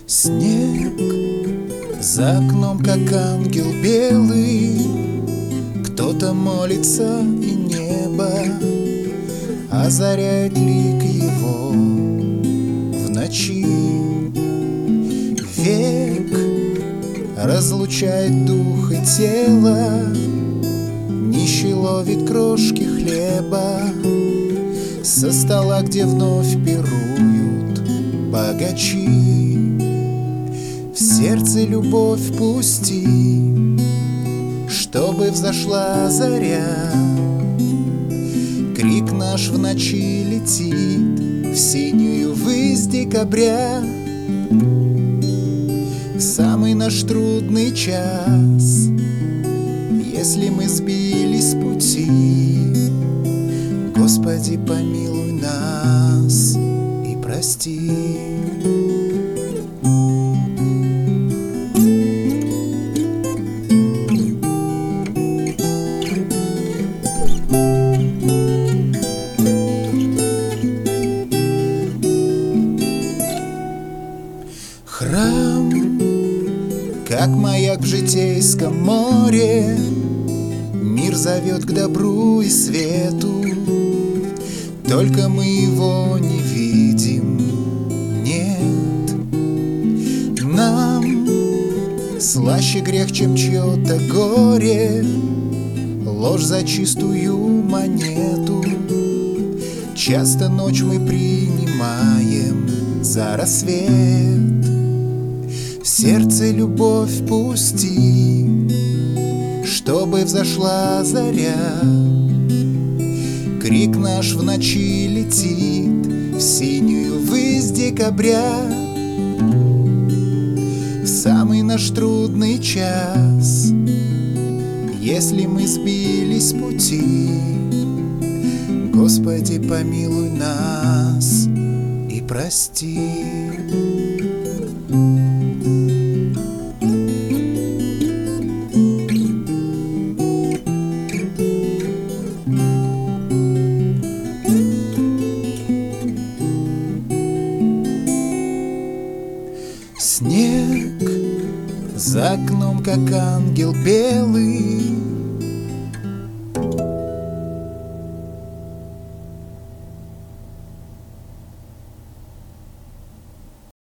Снег за окном, как ангел белый, кто-то молится, и небо озаряет лик его в ночи. Век разлучает дух и тело, нищий ловит крошки хлеба со стола, где вновь пируют богачи. В сердце любовь пусти, чтобы взошла заря. Крик наш в ночи летит в синюю высь декабря. В самый наш трудный час, если мы сбились с пути, Господи, помилуй нас и прости. Храм, как маяк в житейском море, мир зовет к добру и свету, только мы его не видим, нет. Нам слаще грех, чем чье-то горе, ложь за чистую монету. Часто ночь мы принимаем за рассвет. В сердце любовь пусти, чтобы взошла заря. Крик наш в ночи летит в синюю высь декабря. В самый наш трудный час, если мы сбились с пути, Господи, помилуй нас и прости. Снег за окном, как ангел белый,